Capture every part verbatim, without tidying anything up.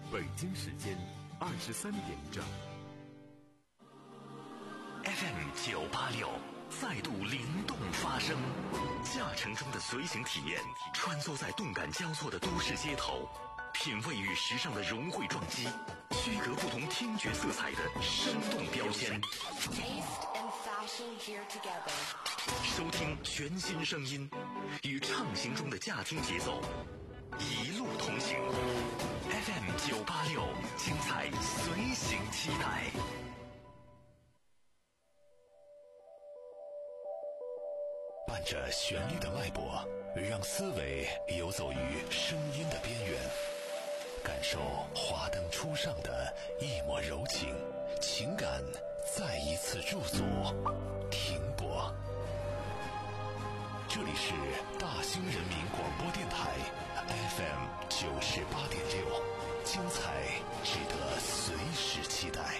北京时间二十三点整。 F M 九八六再度灵动发声，驾乘中的随行体验，穿梭在动感交错的都市街头，品味与时尚的融汇撞击，区隔不同听觉色彩的生动标签。收听全新声音，与畅行中的驾听节奏，一路同行。F M 九八六，精彩随行期待。伴着旋律的脉搏，让思维游走于声音的边缘，感受华灯初上的一抹柔情，情感再一次驻足停泊。这里是大兴人民广播电台 F M 九十八点六，精彩值得随时期待。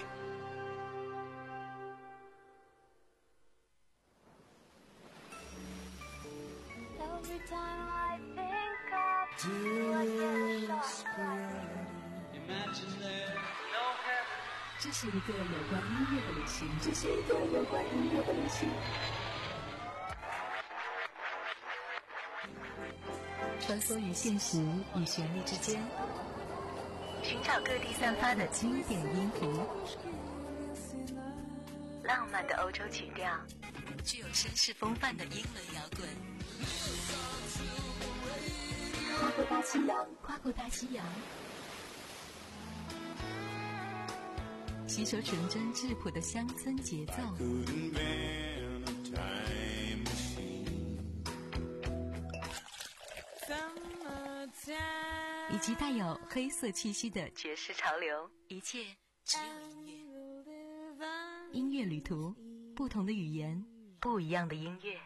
这是一个有关音乐的旅行，这是一个有关音乐的旅行。穿梭于现实与旋律之间，寻找各地散发的经典音符，浪漫的欧洲曲调，具有绅士风范的英伦摇滚。跨过大西洋，跨过大西洋，吸收纯真质朴的乡村节奏，以及带有黑色气息的爵士潮流，一切只有音乐。音乐旅途，不同的语言，不一样的音乐。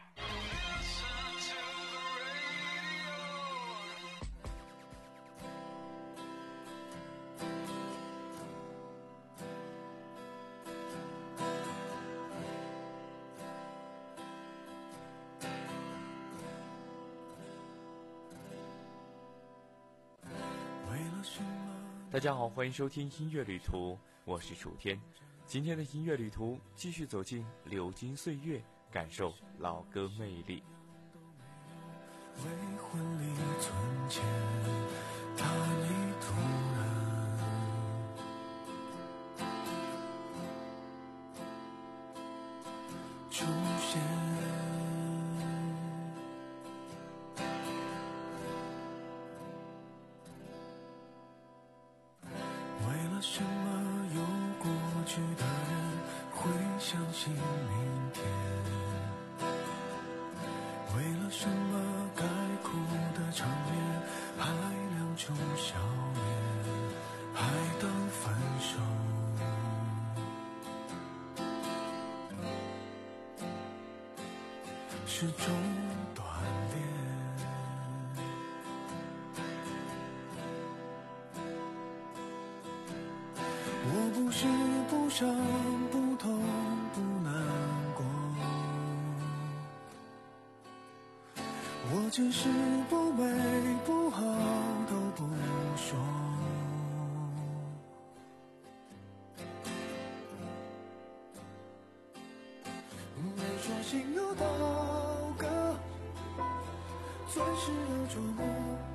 大家好，欢迎收听音乐旅途，我是楚天。今天的音乐旅途继续走进流金岁月，感受老歌魅力。 为婚礼存钱，他你突然出现，什么有过去的人会相信明天？为了什么该哭的场面还亮出笑脸，还当分手？是种锻炼。我不是不伤不痛不难过，我只是不美不好都不说。没说心有刀割，钻石的琢磨。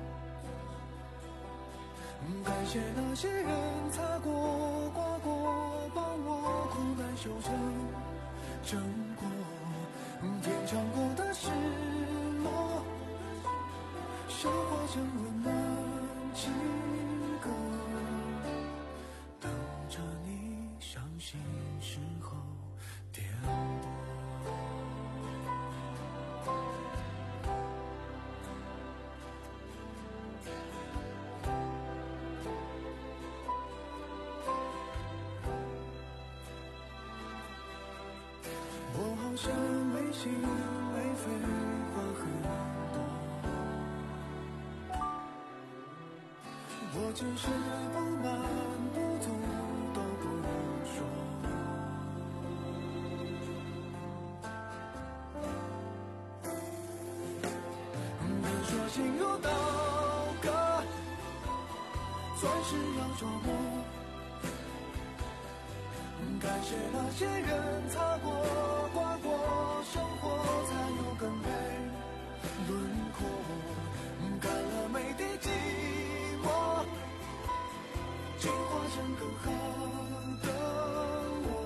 感谢那些人擦过刮过，帮我苦难修成正果，品尝过的失落，消化成温暖情歌，等着你伤心时候点拨。好像没心没肺话很多，我只是不满不足都不说。别说心如刀割， 钻石要琢磨。感谢那些人擦过刮过，生活才有更美轮廓。干了每滴寂寞，进化成更好的我，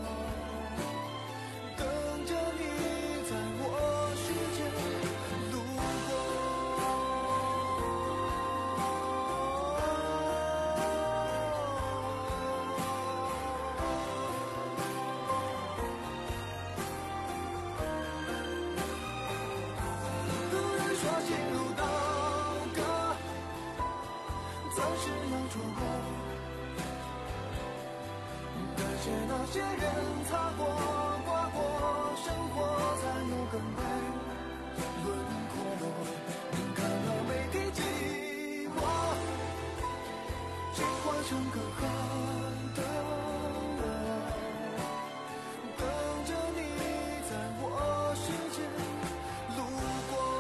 等着你在我世界路有人说心如刀割，钻石要琢磨。感谢那些人擦过刮过，生活才有更美轮廓。看了每滴寂寞，进化成更好的我，等着你在我世界路过。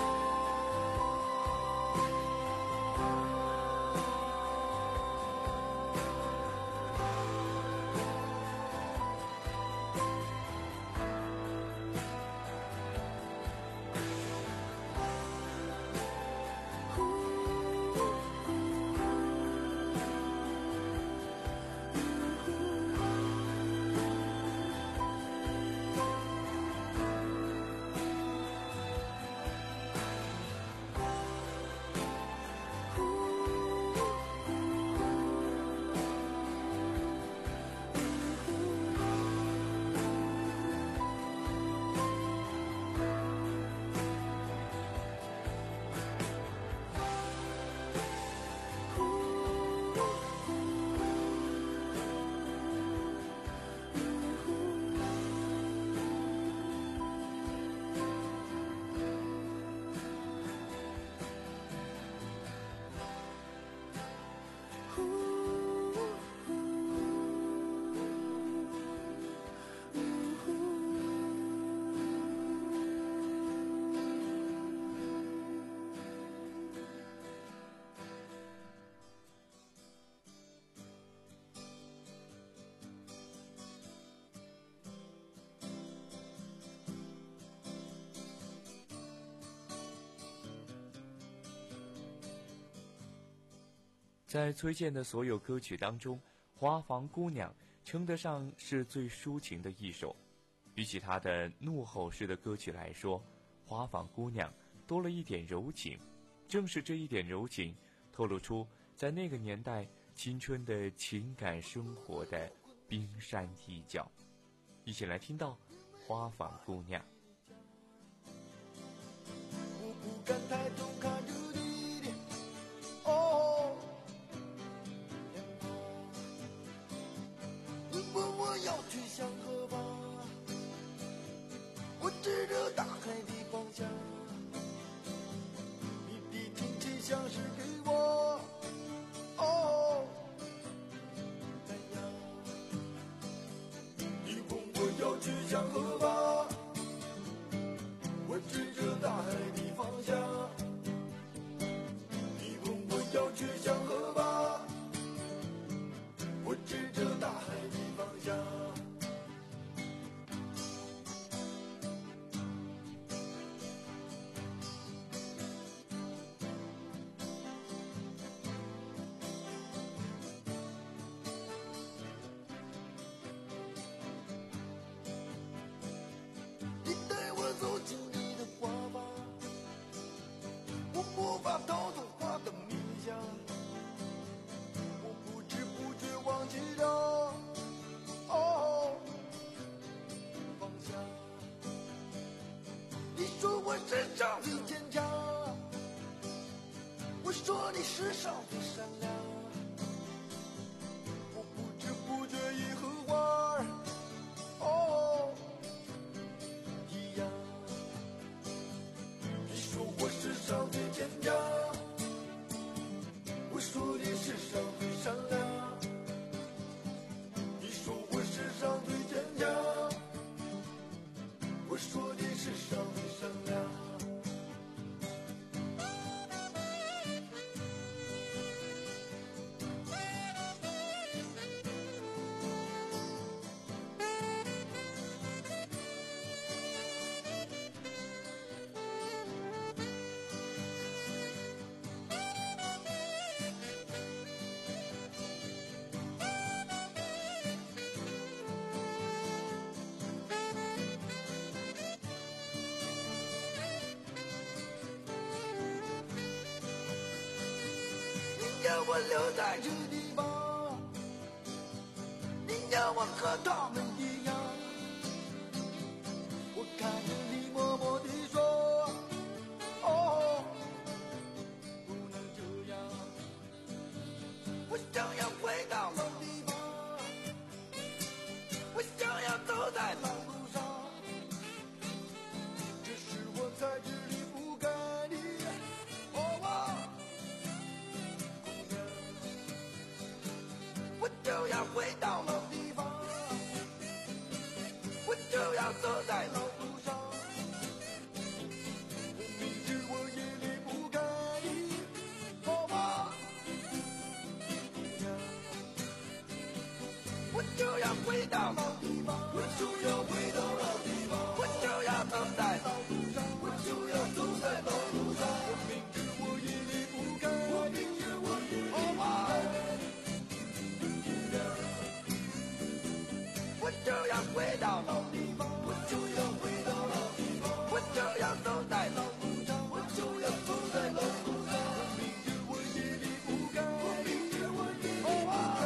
在崔健的所有歌曲当中，《花房姑娘》称得上是最抒情的一首。比起他的怒吼式的歌曲来说，《花房姑娘》多了一点柔情。正是这一点柔情，透露出在那个年代青春的情感生活的冰山一角。一起来听到《花房姑娘》。 我不敢抬头看着你的哦，你问我要去向何方，我指着大海的方向，你的亲切像是给我哦怎样？你问我要去向何方，我指着大海的方向。 要我留在这地方，你要我和他们一样。我看着你默默地说，哦，不能这样。我想要回到老地方，我想要走在老路上，只是我在这里不该你。哦，我就要回到老地方，我就要走在老路上，我明知我也离不开你。哦，我就要回到老地方，我就要回到老地方，我就要走在老路上，我就要走在老路上，我明知我也离不开，我明知我也离不开，我就要回到老地方，我就要回到老地方，我就要走在老路上，我就要走在老路上，我明知我也离不开，我明知我也离不开。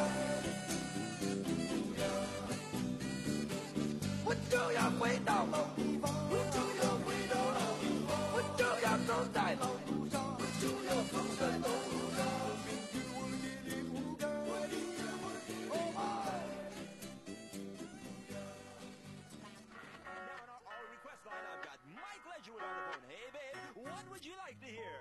我就要回到老地方，我就要回到老地方，我就要走在老路上，我就要走在老路上，我明知我也离不开，我明知我也离不开。 Now on our request line, I've got Mike Ledgerwood on the phone. Hey, babe, what would you like to hear?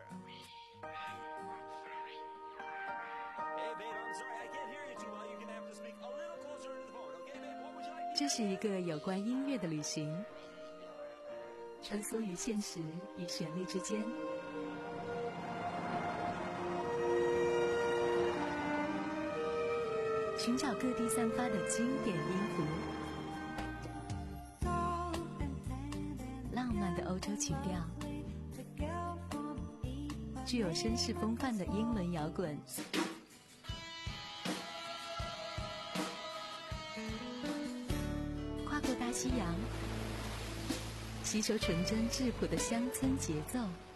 Hey, babe, I'm sorry, I can't hear you too well. You're gonna have to speak a little closer to the phone, okay, babe? What would you like to hear? 这是一个有关音乐的旅行，穿梭于现实与旋律之间。寻找各地散发的经典音符，浪漫的欧洲曲调，具有绅士风范的英伦摇滚，跨过大西洋，吸收纯真质朴的乡村节奏。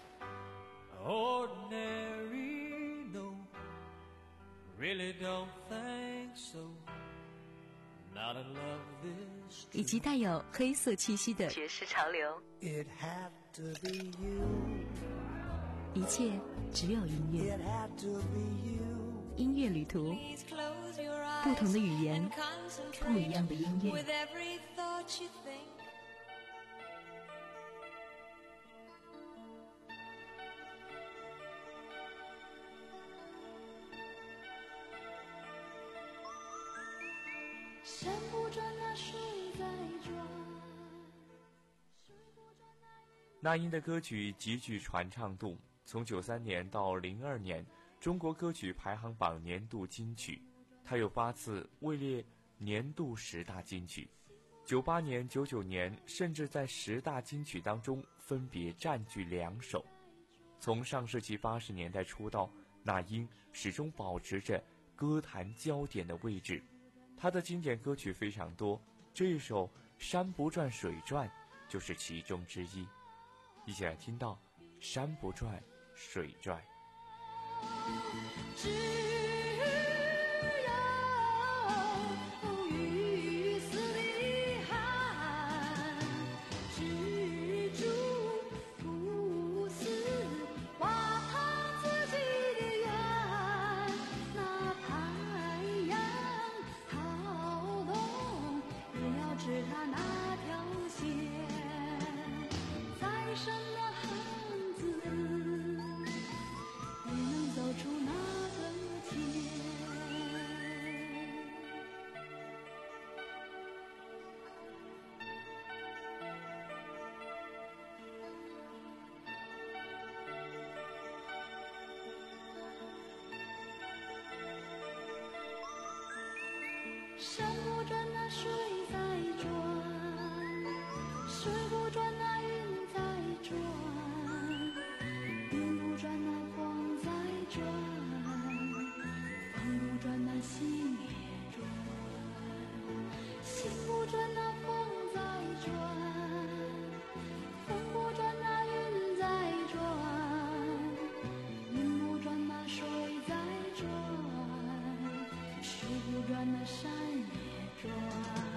Ordinary, no, really don't think so. Not in love this 以及带有黑色气息的爵士潮流， It had to be you. 一切只有音 It 乐。 had to be you. 音乐旅途，不同的语言，不一样的音乐。 山不转那水在转。 那英的歌曲极具传唱度，从九三年到零二年中国歌曲排行榜年度金曲，他有八次位列年度十大金曲，九八年、九九年甚至在十大金曲当中分别占据两首。从上世纪八十年代出道，那英始终保持着歌坛焦点的位置。他的经典歌曲非常多，这一首《山不转水转》就是其中之一。一起来听到《山不转水转》。 只有雨丝的寒，蜘蛛不死，挖他自己的缘。那太阳好动，也要知它那条线，再深的汉子也能走出那个天。山不转那水在转，水不转那云在转，云不转那风在转，风不转那心也转，心不转那风在转，风不转那云在转，云不转那水在转。 山也转。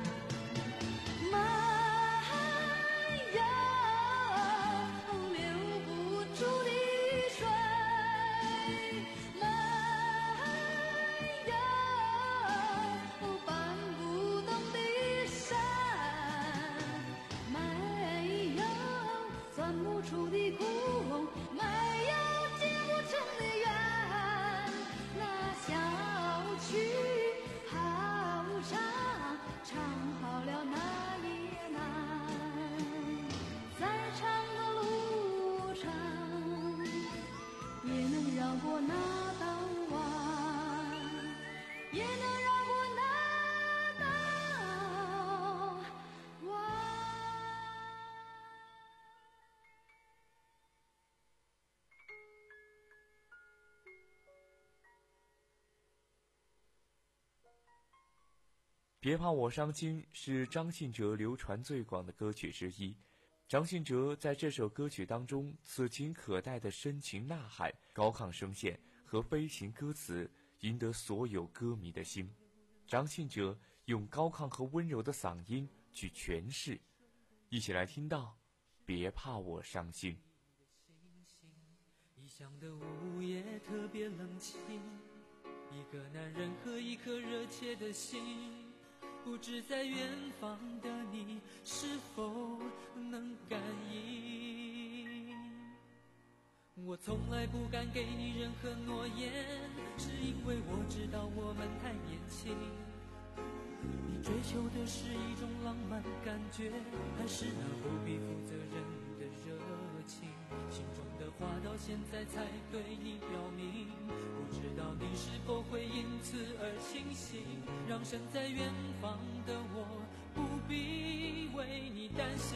别怕我伤心是张信哲流传最广的歌曲之一。张信哲在这首歌曲当中此情可待的深情呐喊、高亢声线和悲情歌词赢得所有歌迷的心。张信哲用高亢和温柔的嗓音去诠释，一起来听到别怕我伤心。 异乡的午夜特别冷清，一个男人和一颗热切的心，不知在远方的你是否能感应。我从来不敢给你任何诺言，是因为我知道我们太年轻。你追求的是一种浪漫感觉，还是那不必负责任的热情？心中的话到现在才对你表明，不知道你是否会因此而清醒，让身在远方的我不必为你担心。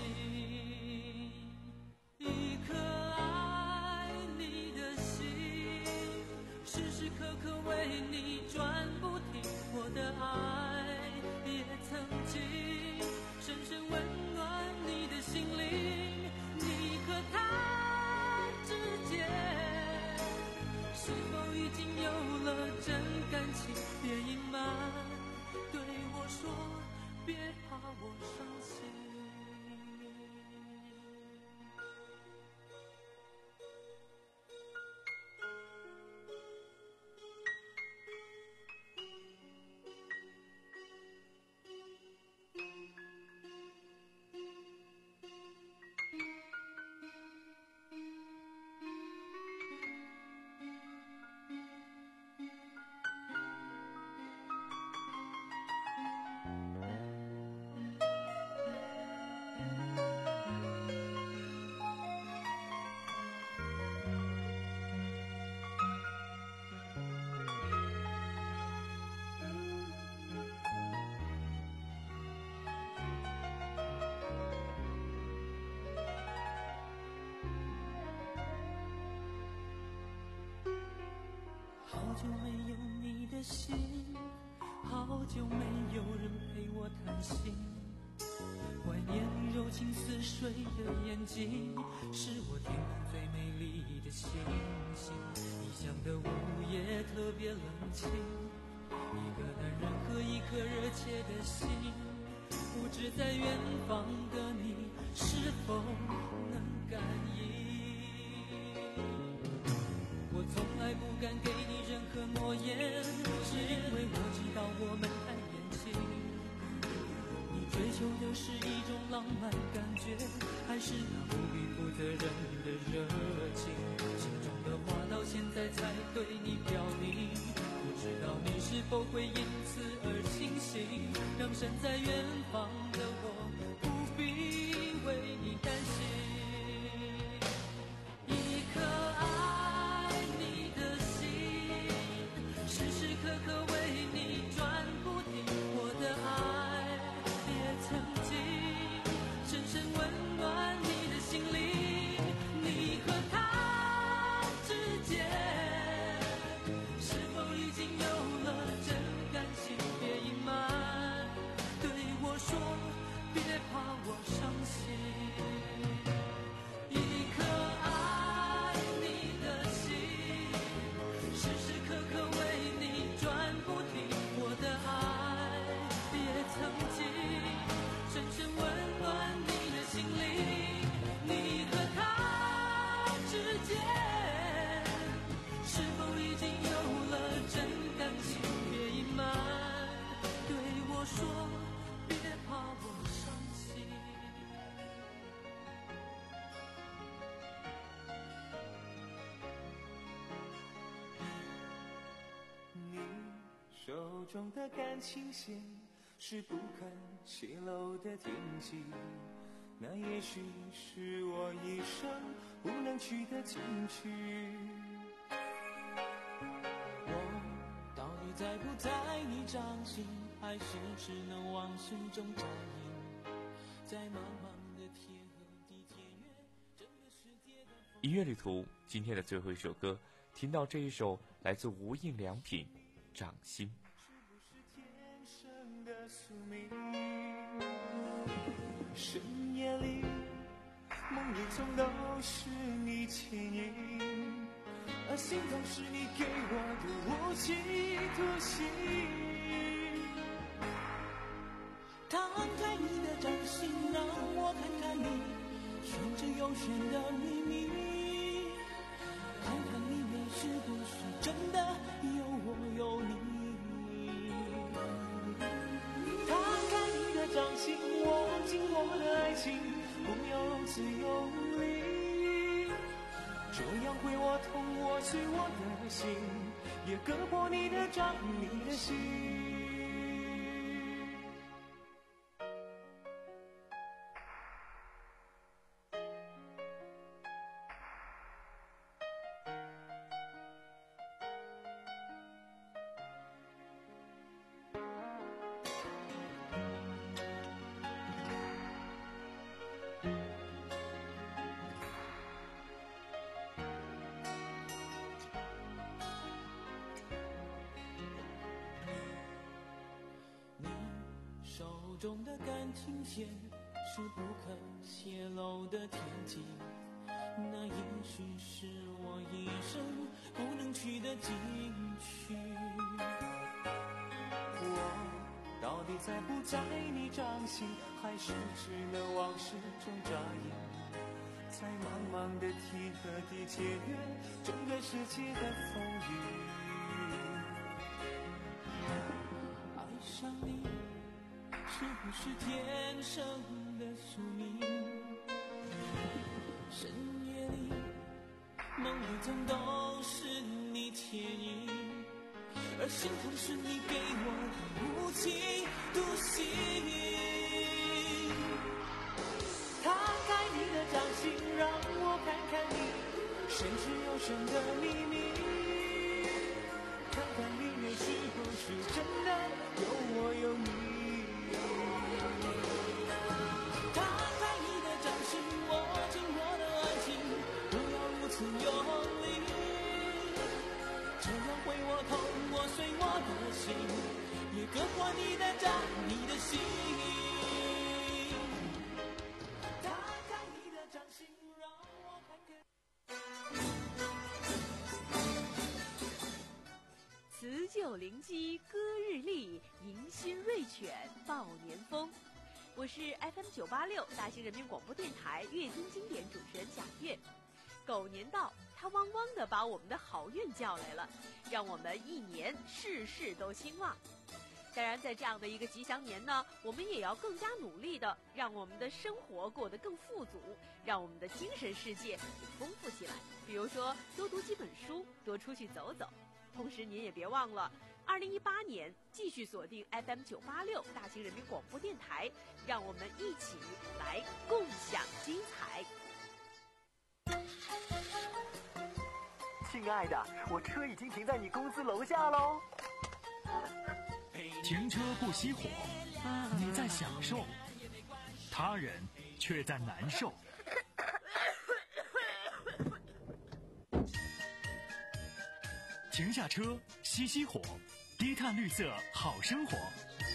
一颗爱你的心，时时刻刻为你转不停，我的爱也曾经深深温暖你的心灵。你和他之间是否已经有了真感情？别隐瞒，对我说，别怕我伤心。好久没有你的心，好久没有人陪我谈心，怀念你柔情似水的眼睛，是我天空最美丽的星星。异乡的午夜特别冷清，一个男人和一颗热切的心，不知在远方的你是否能感应。我从来不敢给你任何诺言，是因为我知道我们太年轻。你追求的是一种浪漫感觉，还是那不必负责任的热情？心中的话到现在才对你表明，不知道你是否会因此而清醒，让身在远方的我不必为你担心。一颗爱你的心，时时刻刻为你转不停，我的爱也曾经深深温暖你的心灵。你和他之间是否已经有了真感情？别隐瞒，对我说，别怕我伤心。 手中的感情线是不肯泄露的天机，那也许是我一生不能取的禁区。 我到底在不在你掌心，还是只能往事中扎营，在茫茫的天和地天月，整个世界的音乐旅途今天的最后一首歌，听到这一首来自无印良品《掌心》。 的宿命，深夜里梦里总都是你牵引，而心痛是你给我的无期徒刑。 摊开你的掌心，让我看看你悬着又悬的秘密，看看里面是不是真的有我有你。 掌心握紧我的爱情，不要如此用力，这样会我痛，我碎我的心，也割破你的掌，你的心。 手中的感情线是不肯泄露的天机，那也许是我一生不能取的禁区。 我到底在不在你掌心，还是只能往事中扎营，在茫茫的天和地签约整个世界的风雨。 爱上你是不是天生的宿命？深夜里梦里总都是你牵引，而心痛是你给我的无期徒刑。 摊开你的掌心，让我看看你深之又深的秘密，看看里面是不是真的有我有你。 碎我的心，也割破你的掌，你的心。打开你的掌心，让我看看。 辞旧临机歌日丽，迎新瑞犬报年风。我是 F M 九八六大兴人民广播电台乐听经典主持人贾月。狗年到，它汪汪地把我们的好运叫来了，让我们一年事事都兴旺。当然，在这样的一个吉祥年呢，我们也要更加努力的让我们的生活过得更富足，让我们的精神世界也丰富起来。比如说，多读几本书，多出去走走。同时，您也别忘了，二零一八年继续锁定 F M 九八六大兴人民广播电台，让我们一起来共享精彩。 亲爱的，我车已经停在你公司楼下喽。 停车不熄火，你在享受，他人却在难受。停下车，熄熄火，低碳绿色好生活。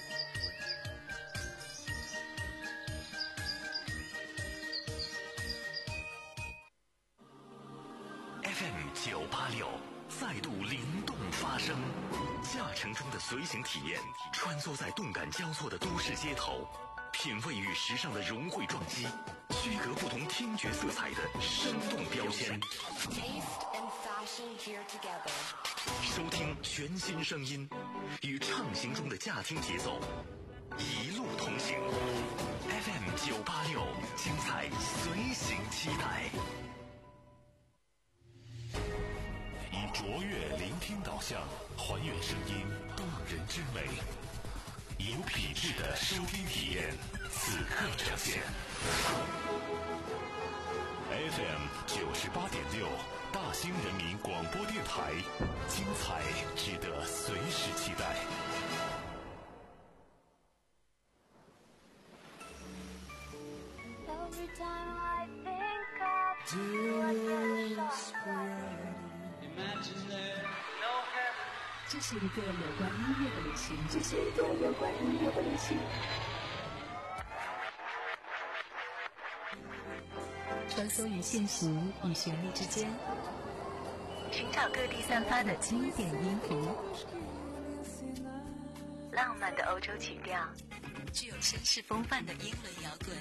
F M 九八六再度灵动发声，驾乘中的随行体验，穿梭在动感交错的都市街头，品味与时尚的融汇撞击，区隔不同听觉色彩的生动标签。收听全新声音，与畅行中的驾听节奏，一路同行。F M 九八六，精彩随行期待。以卓越聆听导向，还原声音动人之美，有品质的收听体验，此刻呈现。F M 九十八点六，大兴人民广播电台，精彩值得随时期待。 这是一个有关音乐的旅行，这是一个有关音乐的旅行。穿梭于现实与旋律之间，寻找各地散发的经典音符，浪漫的欧洲曲调，具有绅士风范的英伦摇滚。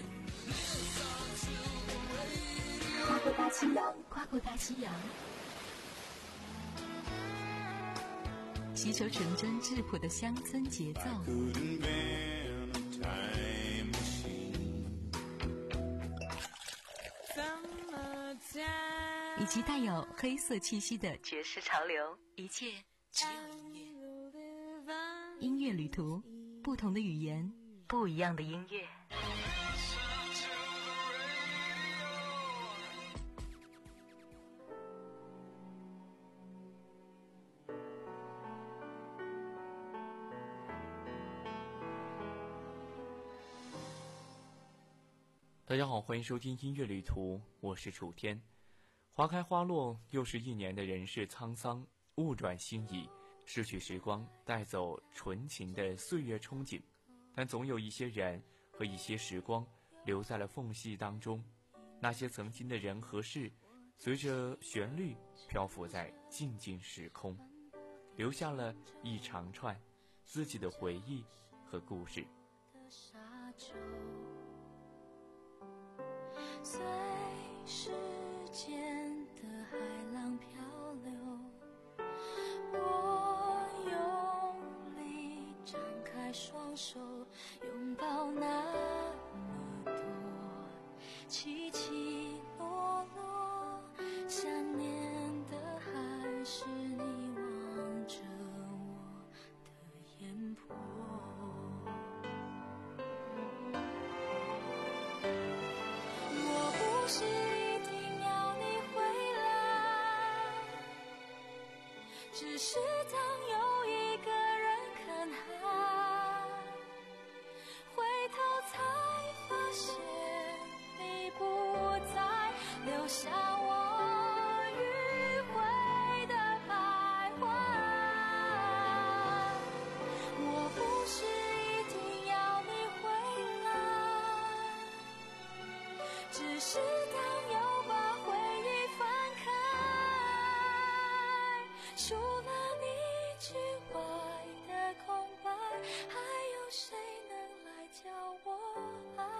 跨过大西洋，跨过大西洋，吸收纯真质朴的乡村节奏，以及带有黑色气息的爵士潮流，一切只有音乐。音乐旅途，不同的语言，不一样的音乐。 大家好，欢迎收听音乐旅途，我是楚天。花开花落，又是一年的人世沧桑，物转星移，逝去时光，带走纯情的岁月憧憬，但总有一些人和一些时光留在了缝隙当中，那些曾经的人和事，随着旋律漂浮在静静时空，留下了一长串自己的回忆和故事。 随时间的海浪漂流，我用力张开双手，拥抱那么多起起落落，想念的还是你望着我的眼波。不是一定要你回来，只是当有一个人看海，回头才发现你不在，留下我迂回的徘徊。我不是一定要你回来，只是当又把回忆翻开，除了你之外的空白，还有谁能来教我爱？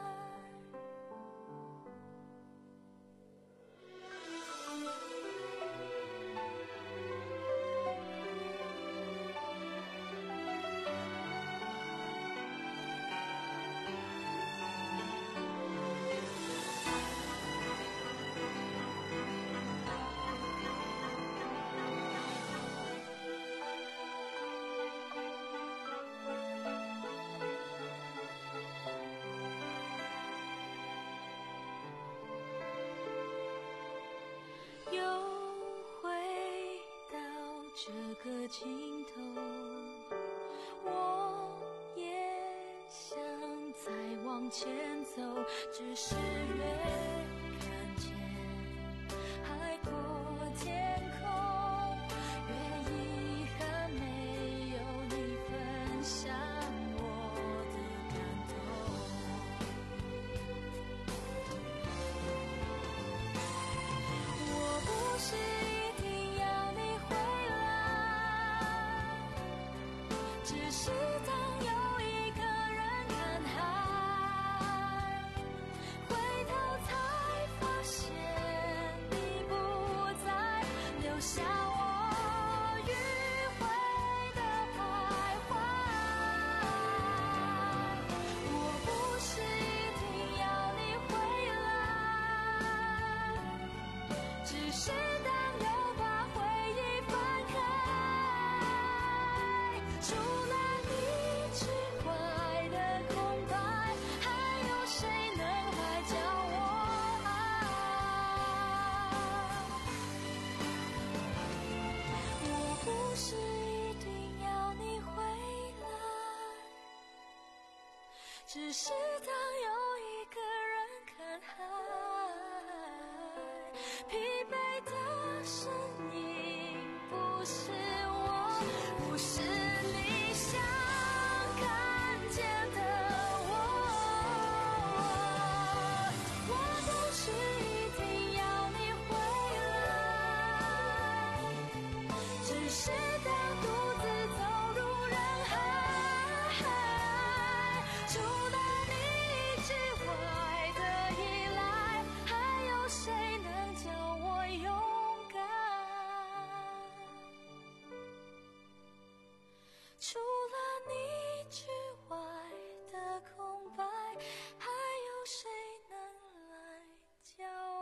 又回到这个尽头，我也想再往前走，只是越看见海阔天空，越遗憾没有你分享我的感动。我不是一定要你回来，只是当有一个人看海，回头才发现你不在，留下我迂回的徘徊。我不是一定要你回来，只是当又把回忆只是当有一个人看海，疲惫的身影不是我，不是你想看见的我，我不是一定要你回来，只是当独自走入人海，除了你之外的依赖，还有谁能叫我勇敢？除了你之外的空白，还有谁能来教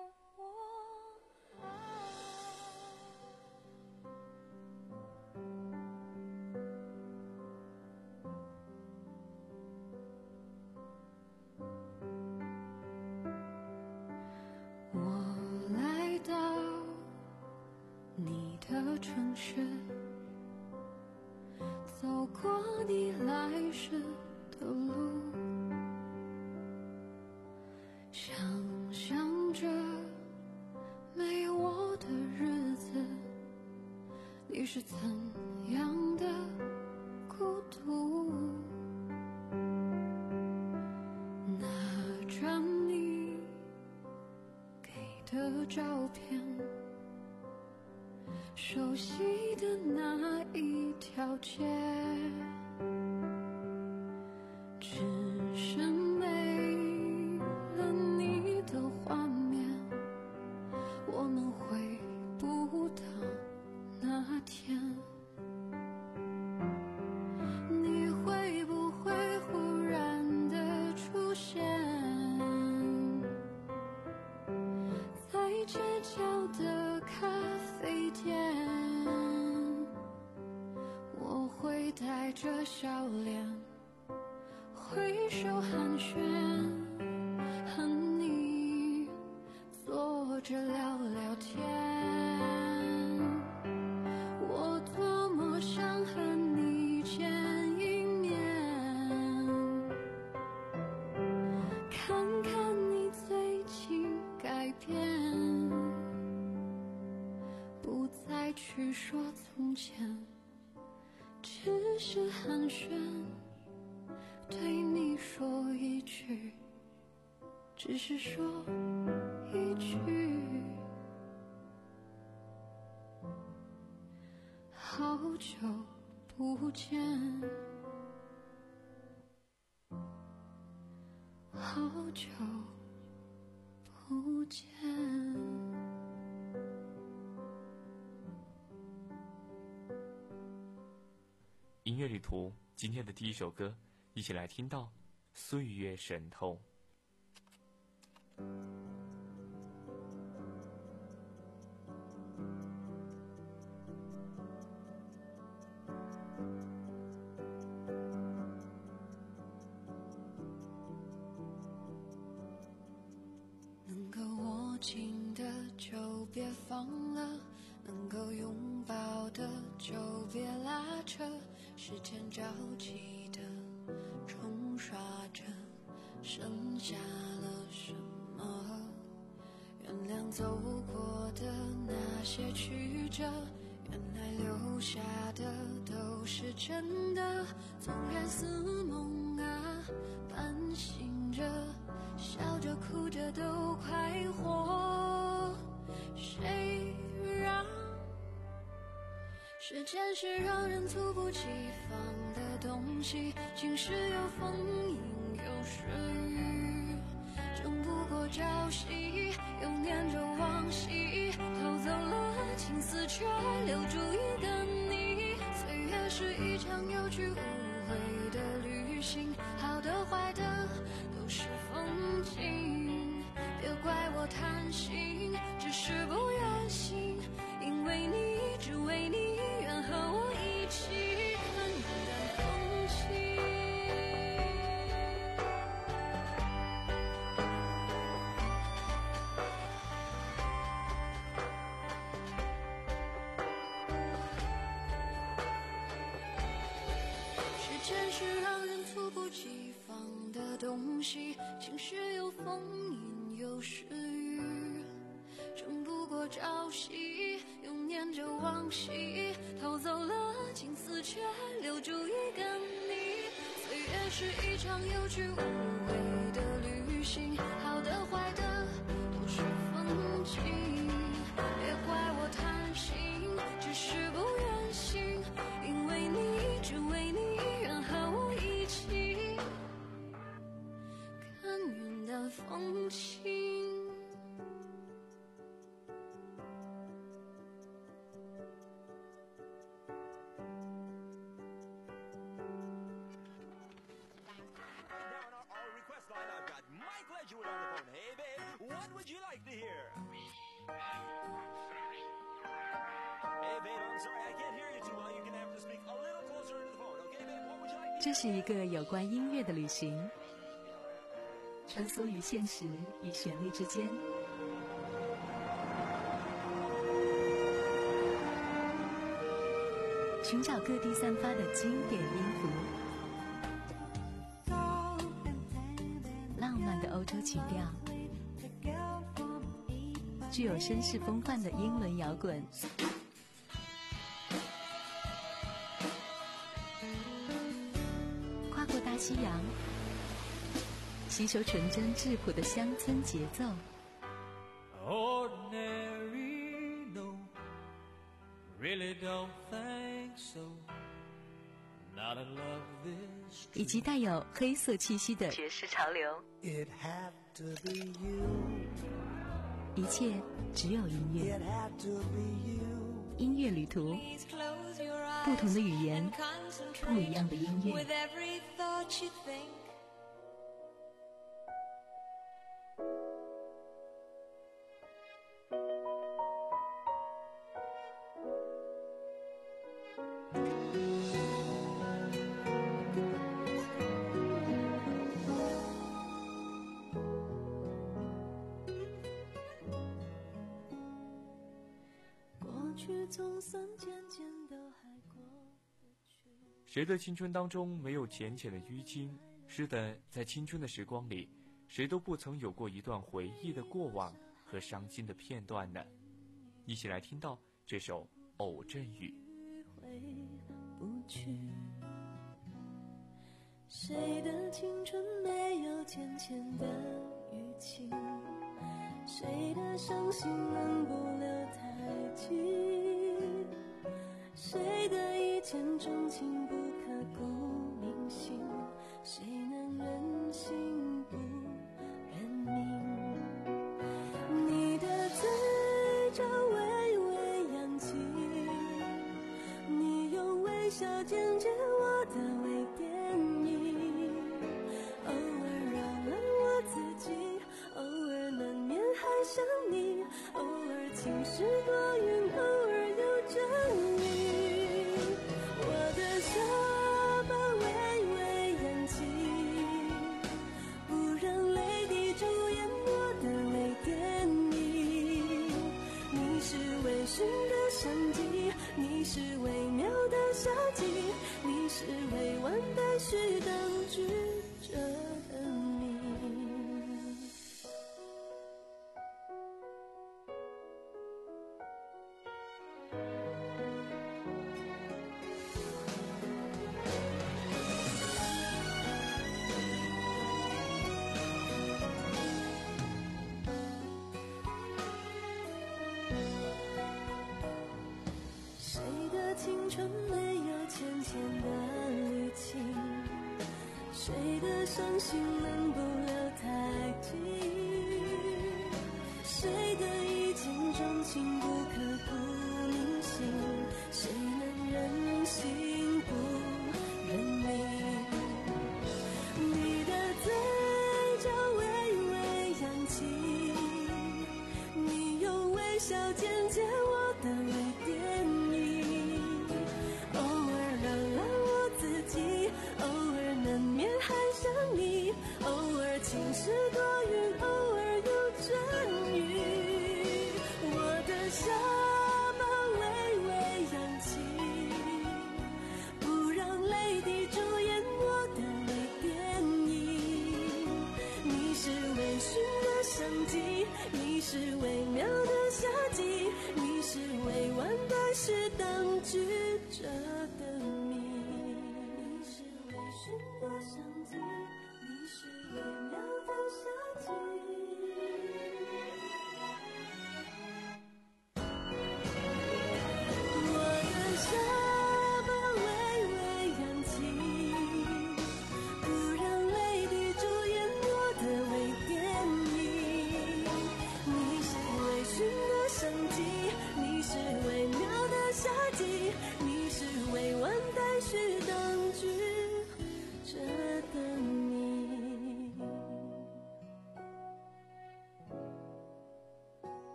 我爱？我来到你的城市，走过你来时的路，想象着没有我的日子，你是怎样的孤独。拿着你给的照片，熟悉的那一条街，只剩没了你的画面，我们回不到那天。你会不会忽然的出现在街角的咖啡店？我会带着笑脸挥手寒暄，和你坐着聊聊天。我多么想和你见一面，看看你最近改变，不再去说从前，只是寒暄，对你说一句，只是说一句，好久不见，好久不见。 音乐旅途，今天的第一首歌，一起来听到《岁月渗透》。 能够握紧的就别放了，能够拥抱的就别拉扯，时间着急的冲刷着，剩下了什么？原谅走过的那些曲折，原来留下的都是真的。纵然似梦啊，半醒着，笑着哭着都快活。谁让时间是让人猝不及防的东西，晴时有风，阴有时雨，争不过朝夕，又念着往昔，偷走了青丝，却留住一个你。岁月是一场有去无回的旅行，好的坏的都是风景，别怪我贪心，只是不愿醒，因为你，只为你，愿和我一起看淡风轻。时间是让人猝不及防的的东西，晴时有风阴有时雨，争不过朝夕，又念着往昔，偷走了青丝却留住一个你。岁月是一场有去无回的旅行，好的坏的都是风景，别怪我贪心，只是不愿醒，因为你，只为你，愿和我一起看云淡风轻。 这是一个有关音乐的旅行，穿梭于现实与旋律之间，寻找各地散发的经典音符，浪漫的欧洲曲调，具有绅士风范的英伦摇滚，跨过大西洋，吸收纯真质朴的乡村节奏。 Ordinary, no, really don't think so. Not in love this. 以及带有黑色气息的爵士潮流。 It had to be you. 一切只有音乐。 It had to be you. 音乐旅途，不同的语言，不一样的音乐。 With every thought you think.总算渐渐地还过得去。 谁的青春当中没有浅浅的淤青？是的，在青春的时光里，谁都不曾有过一段回忆的过往和伤心的片段呢？一起来听到这首《偶阵雨》。 回不去，谁的青春没有浅浅的淤青？谁的伤心能不留太近？谁的一见钟情不刻骨铭心？谁能忍心不认命？你的嘴角微微扬起，你用微笑剪接我的微电影，偶尔扰乱我自己，偶尔难免还想你，偶尔晴时多云，偶尔有阵雨。我的下巴微微扬起，不让泪滴主演我的微电影。你是微醺的相机，你是微妙的夏季，你是未完待续等句着的你。谁的青春没有浅浅的淤青？谁的伤心能不留太近？谁的一见钟情不刻骨铭心？谁能忍心不认命？你的嘴角微微扬起，你用微笑剪接我的微电影，偶尔扰乱我自己，偶尔难免还想你，偶尔晴时多云，偶尔有阵雨。我的下巴微微扬起，不让泪滴主演我的微电影。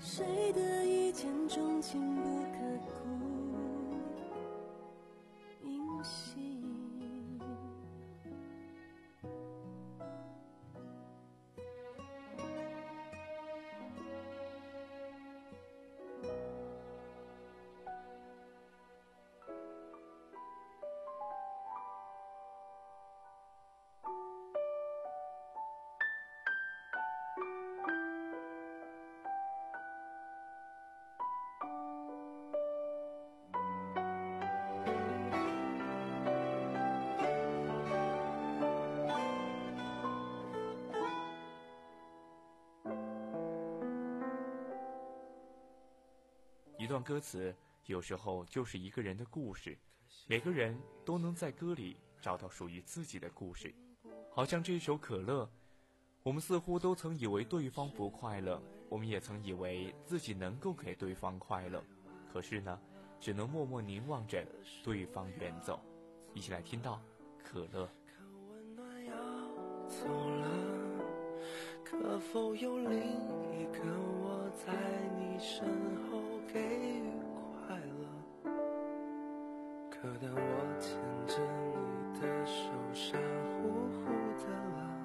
谁的一见钟情不刻骨铭心。 一段歌词有时候就是一个人的故事，每个人都能在歌里找到属于自己的故事。好像这首可乐，我们似乎都曾以为对方不快乐，我们也曾以为自己能够给对方快乐，可是呢，只能默默凝望着对方远走。一起来听到可乐。 走了，可否有另一个我在你身后给予快乐？可当我牵着你的手傻乎乎的了，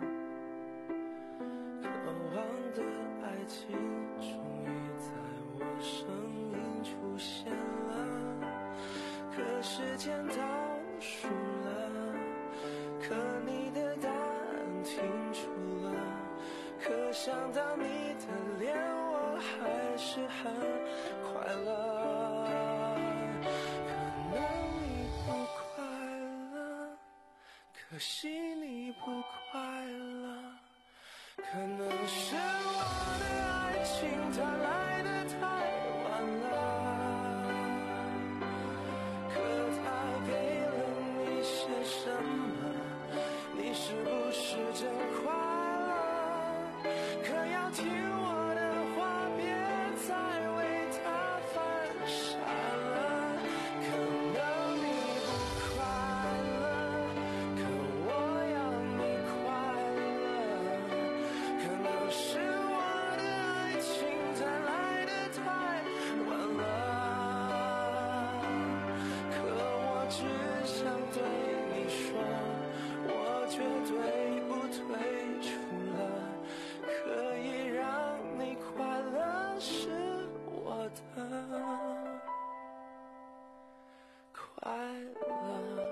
渴望的爱情终于在我生命出现了，可时间倒数了，可你的答案停住了，可想到你的脸我还是很快乐。可能你不快乐，可惜你不快乐，可能是我的爱情它来得太晚了，可它给了你些什么？你是不是真快乐？可要听我的话，别再为它犯傻了。可能你不快乐，可我要你快乐。可能是我的爱情它来得太晚了，可我只想对你说，我绝对不退出了，可以让你快乐是我的快乐。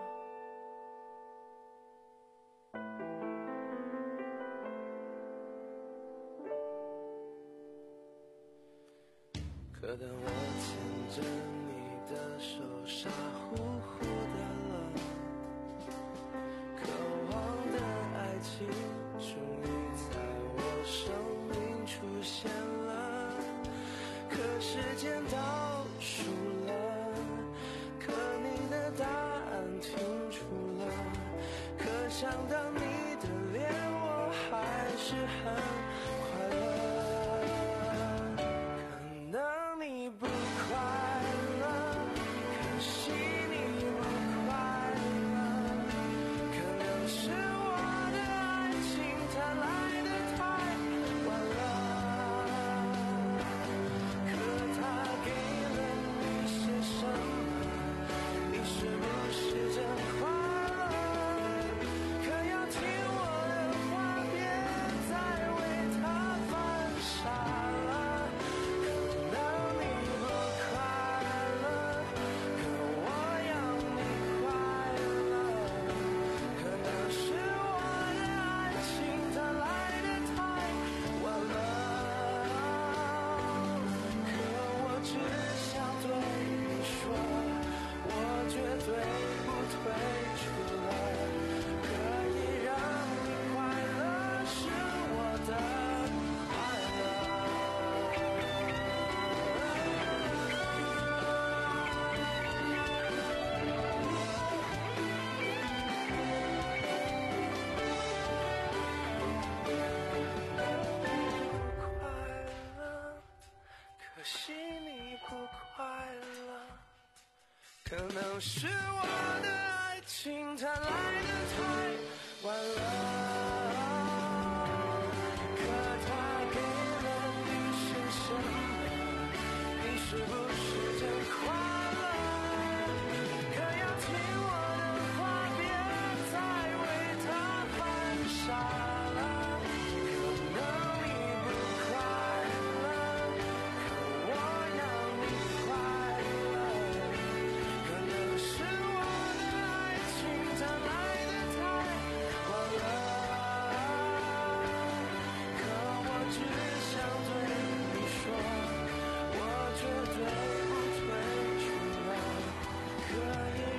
可当我牵着你的手傻乎乎的了，渴望的爱情终于在我生命出现了，可时间倒数了，可你的答案停住了，可想到你的脸我还是很快乐。可能你不快乐，可惜你不快乐，可能是我的爱情它来得太晚了，可它给了你些什么？你是不是真快乐？可要听我的话，别再为它犯傻了。可能你不快乐，可我要你快乐。可能是我的爱情它来得太晚了，可我只想对你说，我绝对不退出了，可以让你快乐是我的快乐。可惜你不快乐，可能是我的爱情它来得太晚了，可它给了你些什么？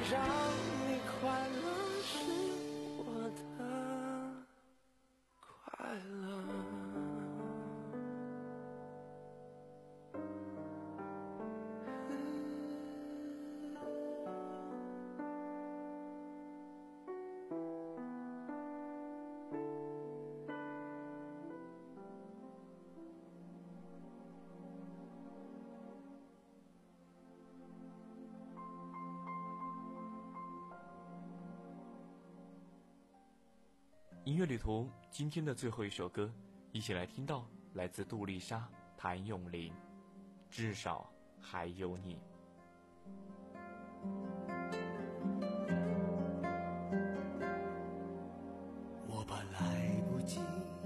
让你快乐是我的快乐。 音乐旅途今天的最后一首歌，一起来听到来自杜丽莎、谭咏麟，至少还有你。 我怕来不及，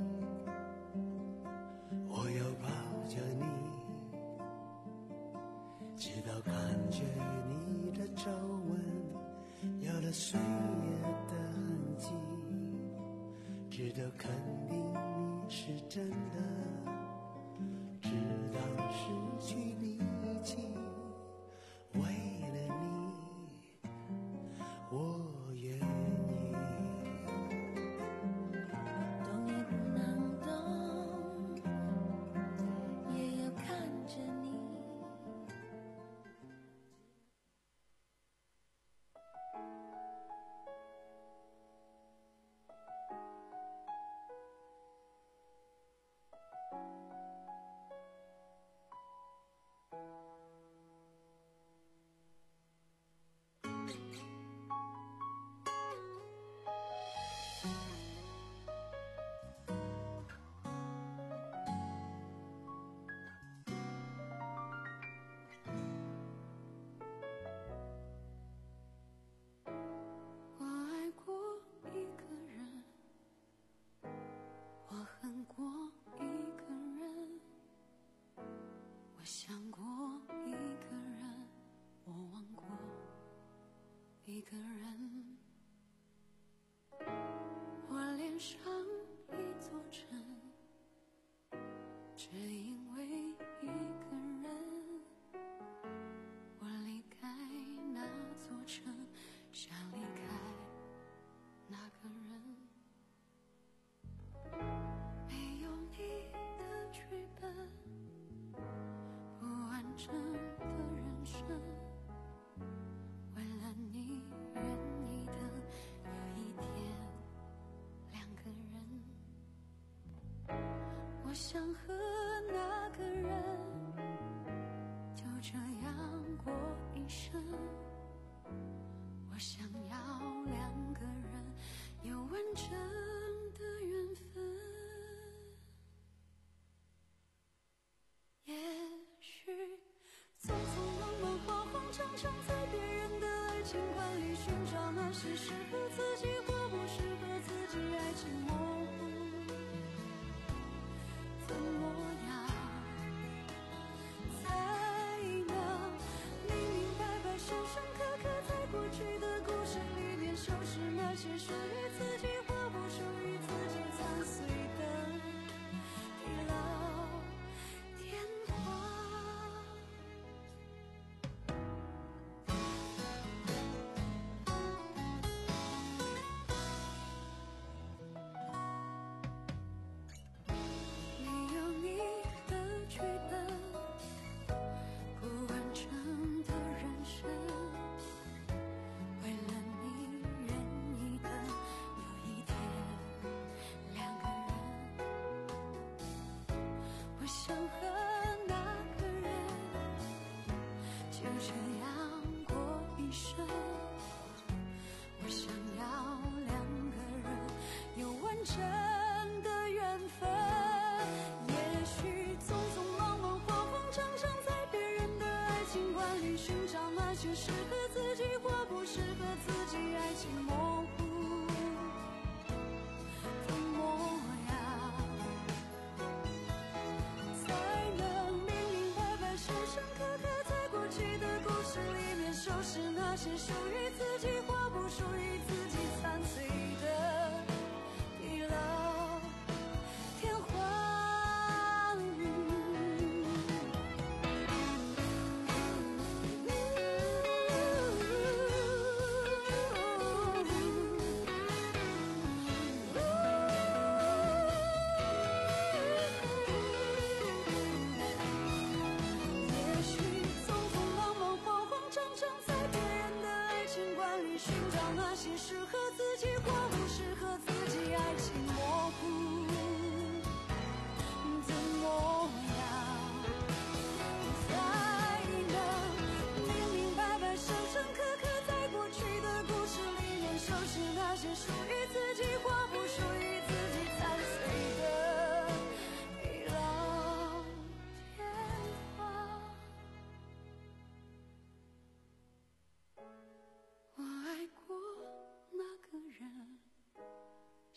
我要抱着你，直到感觉你的皱纹有了岁月的痕迹，直到肯定你是真的，直到失去力气，为了你我愿意。 懂也不能懂，也要看着你。我爱过一个人，我恨过一个人，我想过一个人，我忘过一个人。我恋上一座城，只因为一个人。我离开那座城，想离开那个人。没有你的剧本，不完整的人生，为了你愿意的有一天两个人。我想和那个人就这样过一生，我想要两个人有完整的缘分。也许匆匆忙忙慌慌张张，在别人的爱情观里寻找那些适合自己或不适合自己，爱情模糊怎么样才能明明白白深深刻刻在过去的故事里面收拾那些属于自己或不属于自己残碎的地老天荒。没有你的剧本，不完整的人生，为了你愿意的有一天两个人。我想和那个人就这样过一生，我想要两个人有完整的缘分。也许匆匆忙忙慌慌张张，在别人的爱情观里寻找那些适合自己或不适合自己，爱情模糊的模样，才能明明白白深深刻刻在过去的故事里面收拾那些属于自己或不属于自己残碎的地老天荒。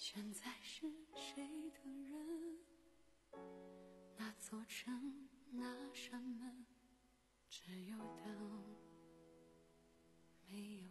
现在是谁的人？那座城，那扇门，只有灯，没有人。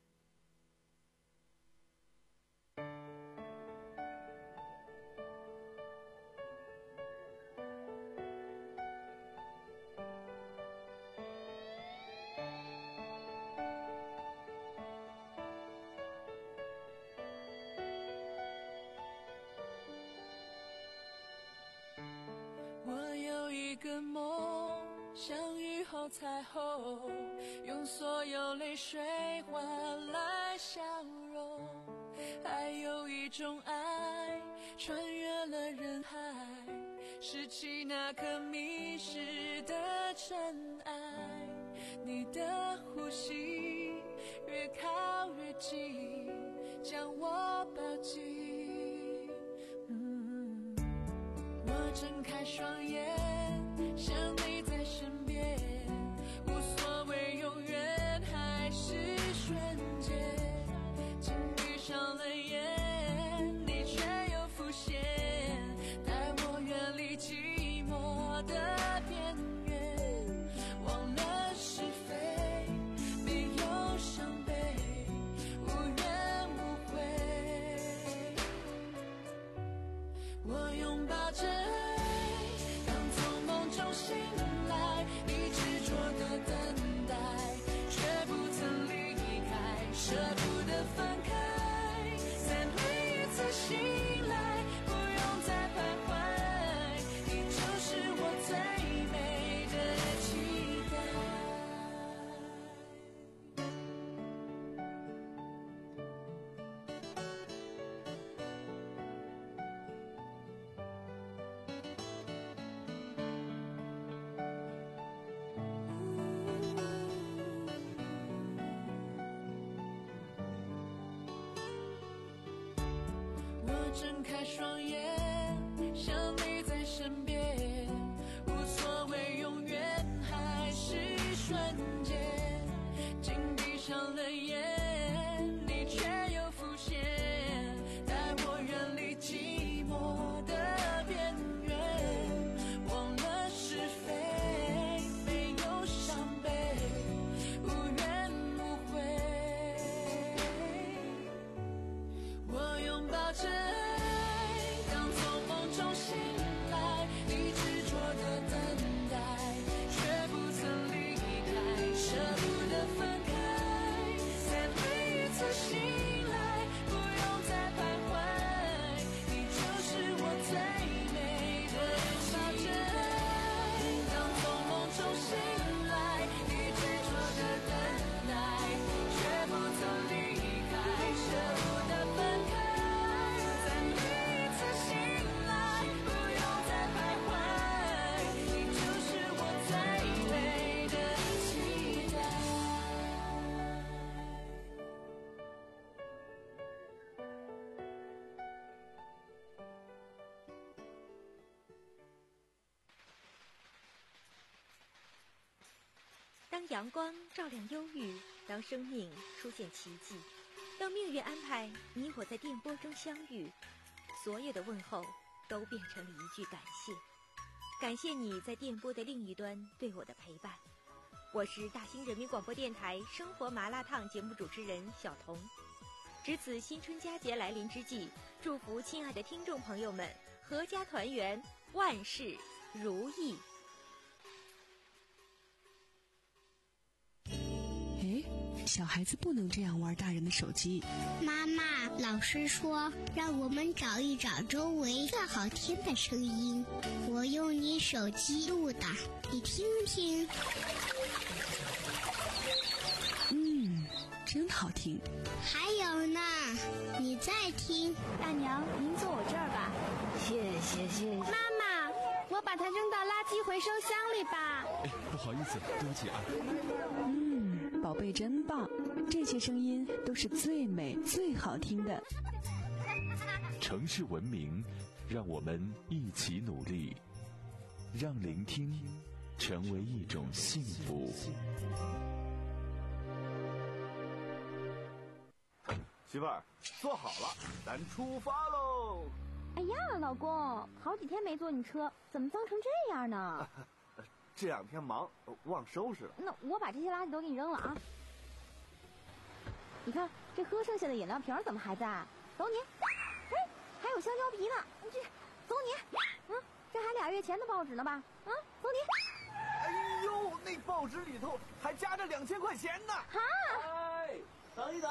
我有一个梦，像雨后彩虹，用所有泪水换来笑容。还有一种爱，穿越了人海，拾起那颗迷失的尘埃。你的呼吸越靠越近，将我抱紧。嗯，我睁开双眼，想你在身边，无所谓永远还是瞬间。紧闭上了眼，你却又浮现，带我远离寂寞的边缘。忘了是非，没有伤悲，无怨无悔。我拥抱着爱，当从梦中醒来，你执着的等待，却不曾离开，舍不得分开。再每一次醒来，不用再徘徊，你就是我最美的期待。我睁开双眼，想你在身边，无所谓永远还是瞬间。紧闭上了眼，你却又浮现，带我远离寂寞的边缘。忘了是非，没有伤悲，无怨无悔。我拥抱着爱，当从梦中醒来，你执着的等待，却不曾离开，舍不得分开。在每一次醒来，不用再徘徊，你就是我最美的期待。当从梦中醒来，你执着的等待，却不曾离开，舍不得分开。在每一次醒来，不用再徘徊，你就是我最美的期待。 当阳光照亮忧郁，当生命出现奇迹，当命运安排你我在电波中相遇，所有的问候都变成了一句感谢。感谢你在电波的另一端对我的陪伴。我是大兴人民广播电台生活麻辣烫节目主持人小彤。值此新春佳节来临之际，祝福亲爱的听众朋友们阖家团圆，万事如意。 哎，小孩子不能这样玩大人的手机。 妈妈，老师说让我们找一找周围最好听的声音，我用你手机录的，你听听。 嗯，真好听。 还有呢，你再听。 大娘，您坐我这儿吧。 谢谢谢谢。 妈妈，我把它扔到垃圾回收箱里吧。 哎，不好意思，对不起啊。 嗯，宝贝真棒，这些声音都是最美最好听的。 城市文明，让我们一起努力，让聆听成为一种幸福。 时媳妇儿，坐好了，咱出发喽！ 哎呀，老公，好几天没坐你车，怎么脏成这样呢？ 这两天忙，忘收拾了。 那我把这些垃圾都给你扔了啊！你看这喝剩下的饮料瓶怎么还在？走你！哎，还有香蕉皮呢，这走你！嗯，这还俩月前的报纸呢吧？啊，走你！ 哎呦，那报纸里头还夹着两千块钱呢！ 哈！